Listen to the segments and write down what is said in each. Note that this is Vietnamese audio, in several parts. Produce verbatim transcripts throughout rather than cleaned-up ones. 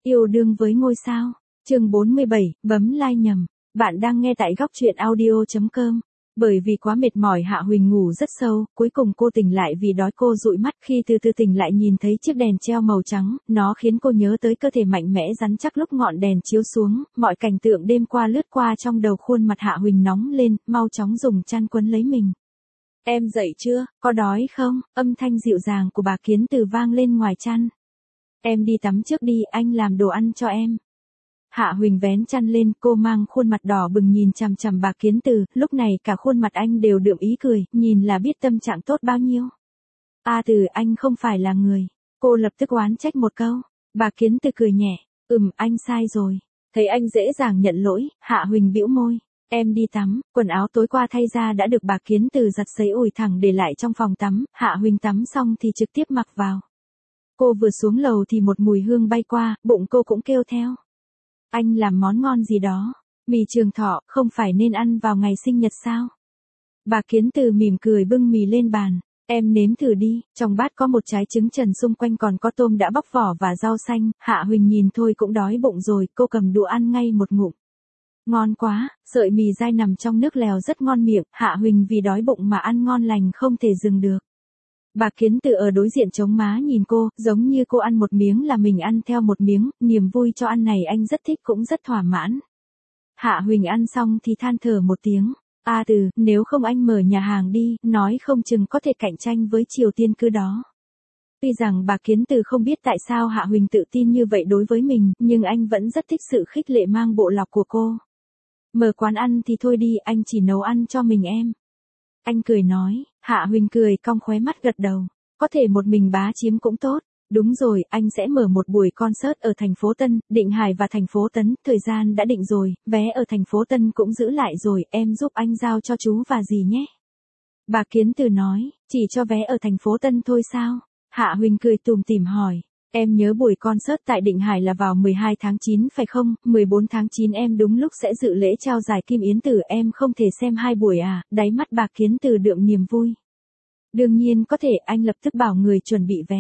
Yêu đương với ngôi sao. Chương bốn mươi bảy, bấm like nhầm. Bạn đang nghe tại góc truyện audio chấm com. Bởi vì quá mệt mỏi Hạ Huỳnh ngủ rất sâu, cuối cùng cô tỉnh lại vì đói. Cô dụi mắt, khi từ từ tỉnh lại nhìn thấy chiếc đèn treo màu trắng, nó khiến cô nhớ tới cơ thể mạnh mẽ rắn chắc lúc ngọn đèn chiếu xuống, mọi cảnh tượng đêm qua lướt qua trong đầu. Khuôn mặt Hạ Huỳnh nóng lên, mau chóng dùng chăn quấn lấy mình. Em dậy chưa, có đói không? Âm thanh dịu dàng của bà Kiến Từ vang lên ngoài chăn. Em đi tắm trước đi, anh làm đồ ăn cho em. Hạ Huỳnh vén chăn lên, cô mang khuôn mặt đỏ bừng nhìn chằm chằm bà Kiến Từ, lúc này cả khuôn mặt anh đều đượm ý cười, nhìn là biết tâm trạng tốt bao nhiêu. A Từ, anh không phải là người. Cô lập tức oán trách một câu. Bà Kiến Từ cười nhẹ, ừm, anh sai rồi. Thấy anh dễ dàng nhận lỗi, Hạ Huỳnh bĩu môi. Em đi tắm, quần áo tối qua thay ra đã được bà Kiến Từ giặt sấy ủi thẳng để lại trong phòng tắm. Hạ Huỳnh tắm xong thì trực tiếp mặc vào. Cô vừa xuống lầu thì một mùi hương bay qua, bụng cô cũng kêu theo. Anh làm món ngon gì đó. Mì Trường Thọ, không phải nên ăn vào ngày sinh nhật sao? Bà Kiến Từ mỉm cười bưng mì lên bàn. Em nếm thử đi, trong bát có một trái trứng trần, xung quanh còn có tôm đã bóc vỏ và rau xanh. Hạ Huỳnh nhìn thôi cũng đói bụng rồi, cô cầm đũa ăn ngay một ngụm. Ngon quá, sợi mì dai nằm trong nước lèo rất ngon miệng. Hạ Huỳnh vì đói bụng mà ăn ngon lành không thể dừng được. Bà Kiến Từ ở đối diện chống má nhìn cô, giống như cô ăn một miếng là mình ăn theo một miếng, niềm vui cho ăn này anh rất thích cũng rất thỏa mãn. Hạ Huỳnh ăn xong thì than thở một tiếng. A Từ, nếu không anh mở nhà hàng đi, nói không chừng có thể cạnh tranh với Triều Tiên Cư đó. Tuy rằng bà Kiến Từ không biết tại sao Hạ Huỳnh tự tin như vậy đối với mình, nhưng anh vẫn rất thích sự khích lệ mang bộ lọc của cô. Mở quán ăn thì thôi đi, anh chỉ nấu ăn cho mình em. Anh cười nói. Hạ Huỳnh cười cong khóe mắt gật đầu. Có thể một mình bá chiếm cũng tốt. Đúng rồi, anh sẽ mở một buổi concert ở thành phố Tân, Định Hải và thành phố Tấn. Thời gian đã định rồi, vé ở thành phố Tân cũng giữ lại rồi, em giúp anh giao cho chú và dì nhé. Bà Kiến Từ nói, chỉ cho vé ở thành phố Tân thôi sao? Hạ Huỳnh cười tủm tỉm hỏi. Em nhớ buổi concert tại Định Hải là vào mười hai tháng chín phải không? mười bốn tháng chín em đúng lúc sẽ dự lễ trao giải Kim Yến Tử, em không thể xem hai buổi à? Đáy mắt bà Kiến Từ đượm niềm vui. Đương nhiên có thể, anh lập tức bảo người chuẩn bị vé.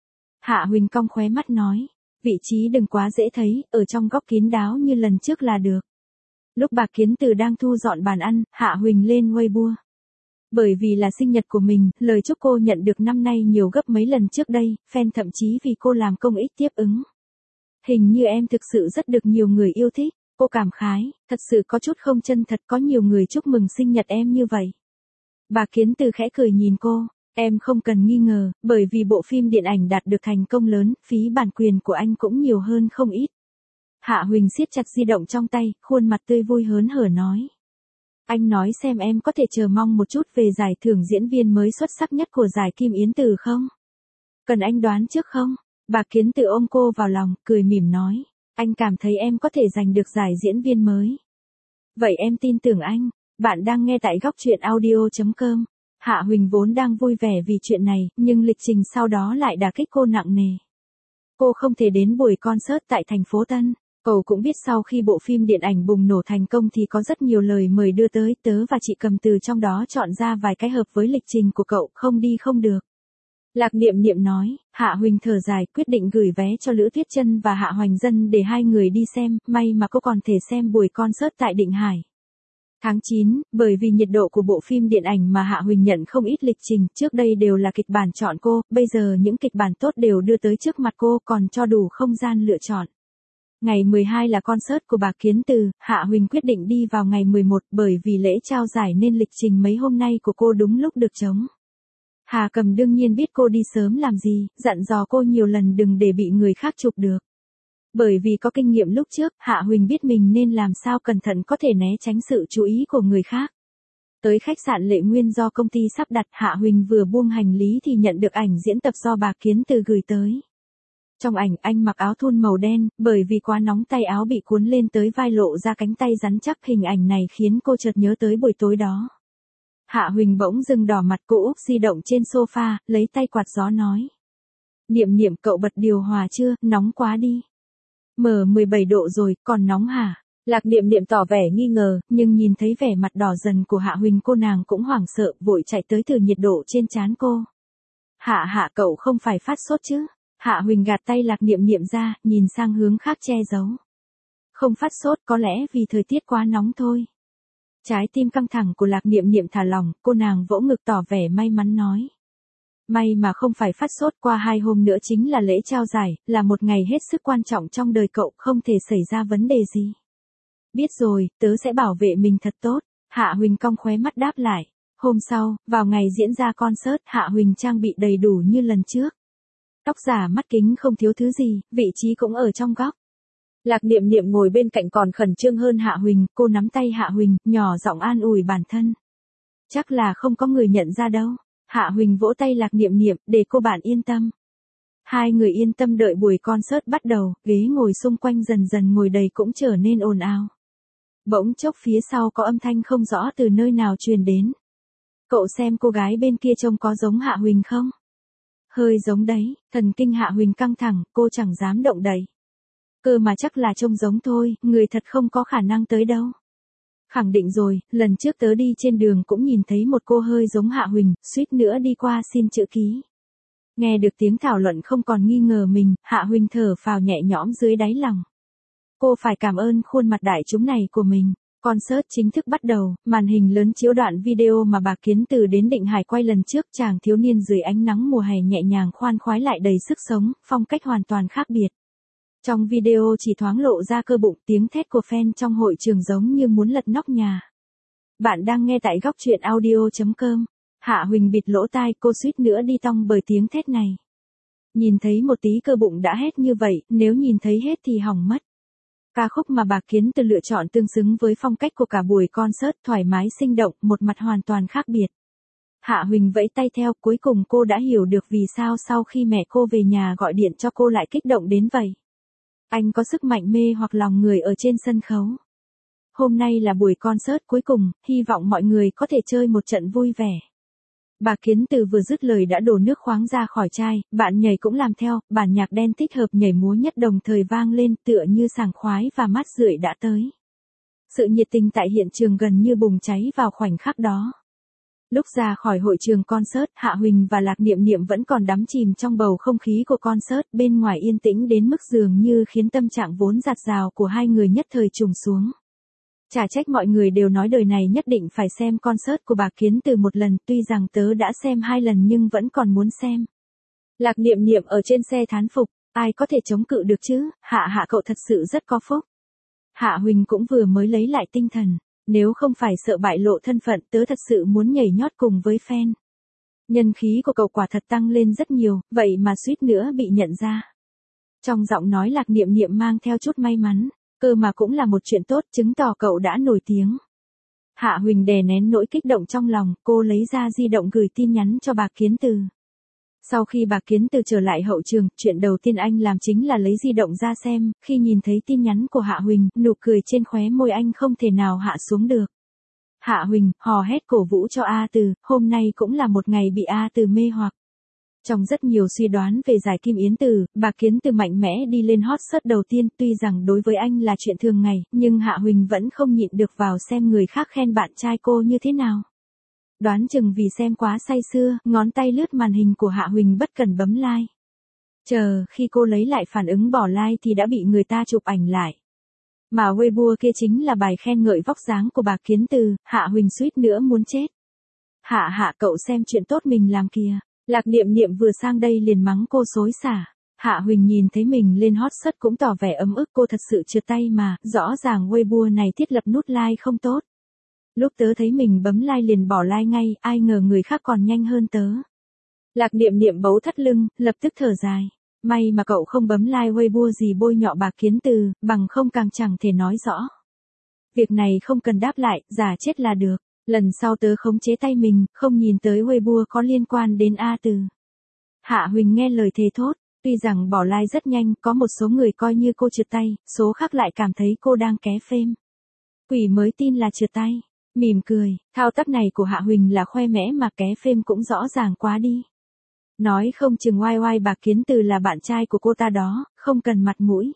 Hạ Huỳnh cong khóe mắt nói, vị trí đừng quá dễ thấy, ở trong góc kín đáo như lần trước là được. Lúc bà Kiến Từ đang thu dọn bàn ăn, Hạ Huỳnh lên Weibo. Bởi vì là sinh nhật của mình, lời chúc cô nhận được năm nay nhiều gấp mấy lần trước đây, fan thậm chí vì cô làm công ích tiếp ứng. Hình như em thực sự rất được nhiều người yêu thích, cô cảm khái, thật sự có chút không chân thật, có nhiều người chúc mừng sinh nhật em như vậy. Bà Kiến Từ khẽ cười nhìn cô, em không cần nghi ngờ, bởi vì bộ phim điện ảnh đạt được thành công lớn, phí bản quyền của anh cũng nhiều hơn không ít. Hạ Huỳnh siết chặt di động trong tay, khuôn mặt tươi vui hớn hở nói. Anh nói xem em có thể chờ mong một chút về giải thưởng diễn viên mới xuất sắc nhất của giải Kim Yến Tử không? Cần anh đoán trước không? Bà Kiến Từ ôm cô vào lòng, cười mỉm nói. Anh cảm thấy em có thể giành được giải diễn viên mới. Vậy em tin tưởng anh. Bạn đang nghe tại góc truyện audio chấm com. Hạ Huỳnh vốn đang vui vẻ vì chuyện này, nhưng lịch trình sau đó lại đả kích cô nặng nề. Cô không thể đến buổi concert tại thành phố Tân. Cậu cũng biết sau khi bộ phim điện ảnh bùng nổ thành công thì có rất nhiều lời mời đưa tới, tớ và chị Cầm từ trong đó chọn ra vài cái hợp với lịch trình của cậu, không đi không được. Lạc Niệm Niệm nói. Hạ Huỳnh thở dài, quyết định gửi vé cho Lữ Tuyết Chân và Hạ Hoành Dân để hai người đi xem, may mà cô còn thể xem buổi concert tại Định Hải. Tháng chín, bởi vì nhiệt độ của bộ phim điện ảnh mà Hạ Huỳnh nhận không ít lịch trình, trước đây đều là kịch bản chọn cô, bây giờ những kịch bản tốt đều đưa tới trước mặt cô, còn cho đủ không gian lựa chọn. Ngày mười hai là concert của bà Kiến Từ, Hạ Huỳnh quyết định đi vào ngày mười một, bởi vì lễ trao giải nên lịch trình mấy hôm nay của cô đúng lúc được trống. Hà Cầm đương nhiên biết cô đi sớm làm gì, dặn dò cô nhiều lần đừng để bị người khác chụp được. Bởi vì có kinh nghiệm lúc trước, Hạ Huỳnh biết mình nên làm sao cẩn thận có thể né tránh sự chú ý của người khác. Tới khách sạn Lệ Nguyên do công ty sắp đặt, Hạ Huỳnh vừa buông hành lý thì nhận được ảnh diễn tập do bà Kiến Từ gửi tới. Trong ảnh anh mặc áo thun màu đen, bởi vì quá nóng tay áo bị cuốn lên tới vai lộ ra cánh tay rắn chắc, hình ảnh này khiến cô chợt nhớ tới buổi tối đó. Hạ Huỳnh bỗng dưng đỏ mặt, cô úp di động trên sofa, lấy tay quạt gió nói. Niệm Niệm, cậu bật điều hòa chưa, nóng quá đi. Mở mười bảy độ rồi, còn nóng hả? Lạc Niệm Niệm tỏ vẻ nghi ngờ, nhưng nhìn thấy vẻ mặt đỏ dần của Hạ Huỳnh cô nàng cũng hoảng sợ, vội chạy tới thử nhiệt độ trên trán cô. Hạ Hạ, cậu không phải phát sốt chứ? Hạ Huỳnh gạt tay Lạc Niệm Niệm ra, nhìn sang hướng khác che giấu. Không phát sốt, có lẽ vì thời tiết quá nóng thôi. Trái tim căng thẳng của Lạc Niệm Niệm thả lỏng, cô nàng vỗ ngực tỏ vẻ may mắn nói. May mà không phải phát sốt, qua hai hôm nữa chính là lễ trao giải, là một ngày hết sức quan trọng trong đời cậu, không thể xảy ra vấn đề gì. Biết rồi, tớ sẽ bảo vệ mình thật tốt. Hạ Huỳnh cong khóe mắt đáp lại. Hôm sau, vào ngày diễn ra concert, Hạ Huỳnh trang bị đầy đủ như lần trước. Tóc giả mắt kính không thiếu thứ gì, vị trí cũng ở trong góc. Lạc Niệm Niệm ngồi bên cạnh còn khẩn trương hơn Hạ Huỳnh, cô nắm tay Hạ Huỳnh, nhỏ giọng an ủi bản thân. Chắc là không có người nhận ra đâu. Hạ Huỳnh vỗ tay Lạc Niệm Niệm, để cô bạn yên tâm. Hai người yên tâm đợi buổi concert bắt đầu, ghế ngồi xung quanh dần dần ngồi đầy cũng trở nên ồn ào. Bỗng chốc phía sau có âm thanh không rõ từ nơi nào truyền đến. Cậu xem cô gái bên kia trông có giống Hạ Huỳnh không? Hơi giống đấy, thần kinh Hạ Huỳnh căng thẳng, cô chẳng dám động đậy. Cơ mà chắc là trông giống thôi, người thật không có khả năng tới đâu. Khẳng định rồi, lần trước tớ đi trên đường cũng nhìn thấy một cô hơi giống Hạ Huỳnh, suýt nữa đi qua xin chữ ký. Nghe được tiếng thảo luận không còn nghi ngờ mình, Hạ Huỳnh thở phào nhẹ nhõm dưới đáy lòng. Cô phải cảm ơn khuôn mặt đại chúng này của mình. Concert chính thức bắt đầu, màn hình lớn chiếu đoạn video mà bà Kiến Từ đến Định Hải quay lần trước, chàng thiếu niên dưới ánh nắng mùa hè nhẹ nhàng khoan khoái lại đầy sức sống, phong cách hoàn toàn khác biệt. Trong video chỉ thoáng lộ ra cơ bụng, tiếng thét của fan trong hội trường giống như muốn lật nóc nhà. Bạn đang nghe tại góc truyện audio chấm com. Hạ Huỳnh bịt lỗ tai, cô suýt nữa đi tong bởi tiếng thét này. Nhìn thấy một tí cơ bụng đã hét như vậy, nếu nhìn thấy hết thì hỏng mất. Ca khúc mà bà Kiến Từ lựa chọn tương xứng với phong cách của cả buổi concert, thoải mái sinh động, một mặt hoàn toàn khác biệt. Hạ Huỳnh vẫy tay theo, cuối cùng cô đã hiểu được vì sao sau khi mẹ cô về nhà gọi điện cho cô lại kích động đến vậy. Anh có sức mạnh mê hoặc lòng người ở trên sân khấu. Hôm nay là buổi concert cuối cùng, hy vọng mọi người có thể chơi một trận vui vẻ. Bà Kiến Từ vừa dứt lời đã đổ nước khoáng ra khỏi chai, bạn nhảy cũng làm theo, bản nhạc đen thích hợp nhảy múa nhất đồng thời vang lên tựa như sảng khoái và mát rượi đã tới. Sự nhiệt tình tại hiện trường gần như bùng cháy vào khoảnh khắc đó. Lúc ra khỏi hội trường concert, Hạ Huỳnh và Lạc Niệm Niệm vẫn còn đắm chìm trong bầu không khí của concert, bên ngoài yên tĩnh đến mức dường như khiến tâm trạng vốn dạt dào của hai người nhất thời trùng xuống. Chả trách mọi người đều nói đời này nhất định phải xem concert của bà Kiến Từ một lần, tuy rằng tớ đã xem hai lần nhưng vẫn còn muốn xem. Lạc Niệm Niệm ở trên xe thán phục, ai có thể chống cự được chứ, Hạ Hạ cậu thật sự rất có phúc. Hạ Huỳnh cũng vừa mới lấy lại tinh thần, nếu không phải sợ bại lộ thân phận, tớ thật sự muốn nhảy nhót cùng với fan. Nhân khí của cậu quả thật tăng lên rất nhiều, vậy mà suýt nữa bị nhận ra. Trong giọng nói Lạc Niệm Niệm mang theo chút may mắn. Cơ mà cũng là một chuyện tốt, chứng tỏ cậu đã nổi tiếng. Hạ Huỳnh đè nén nỗi kích động trong lòng, cô lấy ra di động gửi tin nhắn cho bà Kiến Từ. Sau khi bà Kiến Từ trở lại hậu trường, chuyện đầu tiên anh làm chính là lấy di động ra xem, khi nhìn thấy tin nhắn của Hạ Huỳnh, nụ cười trên khóe môi anh không thể nào hạ xuống được. Hạ Huỳnh, hò hét cổ vũ cho A Từ, hôm nay cũng là một ngày bị A Từ mê hoặc. Trong rất nhiều suy đoán về giải Kim Yến Từ, bà Kiến Từ mạnh mẽ đi lên hot search đầu tiên, tuy rằng đối với anh là chuyện thường ngày, nhưng Hạ Huỳnh vẫn không nhịn được vào xem người khác khen bạn trai cô như thế nào. Đoán chừng vì xem quá say sưa, ngón tay lướt màn hình của Hạ Huỳnh bất cần bấm like. Chờ, khi cô lấy lại phản ứng bỏ like thì đã bị người ta chụp ảnh lại. Mà Weibo kia chính là bài khen ngợi vóc dáng của bà Kiến Từ, Hạ Huỳnh suýt nữa muốn chết. Hạ Hạ cậu xem chuyện tốt mình làm kìa. Lạc Niệm Niệm vừa sang đây liền mắng cô xối xả. Hạ Huỳnh nhìn thấy mình lên hot search cũng tỏ vẻ ấm ức, cô thật sự trượt tay mà, rõ ràng Weibo này thiết lập nút like không tốt. Lúc tớ thấy mình bấm like liền bỏ like ngay, ai ngờ người khác còn nhanh hơn tớ. Lạc Niệm Niệm bấu thắt lưng, lập tức thở dài. May mà cậu không bấm like Weibo gì bôi nhọ bà Kiến Từ, bằng không càng chẳng thể nói rõ. Việc này không cần đáp lại, giả chết là được. Lần sau tớ khống chế tay mình, không nhìn tới Weibo có liên quan đến A Từ. Hạ Huỳnh nghe lời thề thốt, tuy rằng bỏ like rất nhanh, có một số người coi như cô trượt tay, số khác lại cảm thấy cô đang ké phêm. Quỷ mới tin là trượt tay. Mỉm cười, thao tác này của Hạ Huỳnh là khoe mẽ mà ké phêm cũng rõ ràng quá đi. Nói không chừng oai oai bà Kiến Từ là bạn trai của cô ta đó, không cần mặt mũi.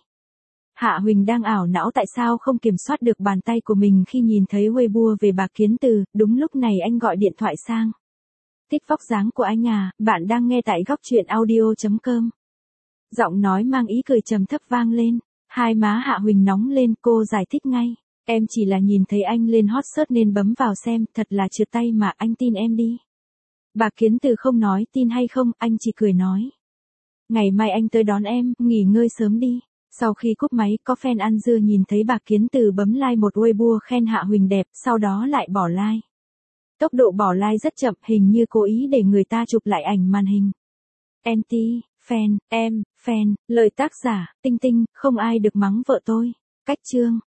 Hạ Huỳnh đang ảo não tại sao không kiểm soát được bàn tay của mình khi nhìn thấy Weibo về bà Kiến Từ, đúng lúc này anh gọi điện thoại sang. Thích vóc dáng của anh à, bạn đang nghe tại góc truyện audio chấm com. Giọng nói mang ý cười trầm thấp vang lên. Hai má Hạ Huỳnh nóng lên, cô giải thích ngay. Em chỉ là nhìn thấy anh lên hot search nên bấm vào xem, thật là trượt tay mà, anh tin em đi. Bà Kiến Từ không nói tin hay không, anh chỉ cười nói. Ngày mai anh tới đón em, nghỉ ngơi sớm đi. Sau khi cúp máy, có fan ăn dưa nhìn thấy bà Kiến Từ bấm like một Weibo khen Hạ Huỳnh đẹp, sau đó lại bỏ like. Tốc độ bỏ like rất chậm, hình như cố ý để người ta chụp lại ảnh màn hình. Anti, fan, em, fan, lời tác giả, Tinh Tinh, không ai được mắng vợ tôi. Cách chương.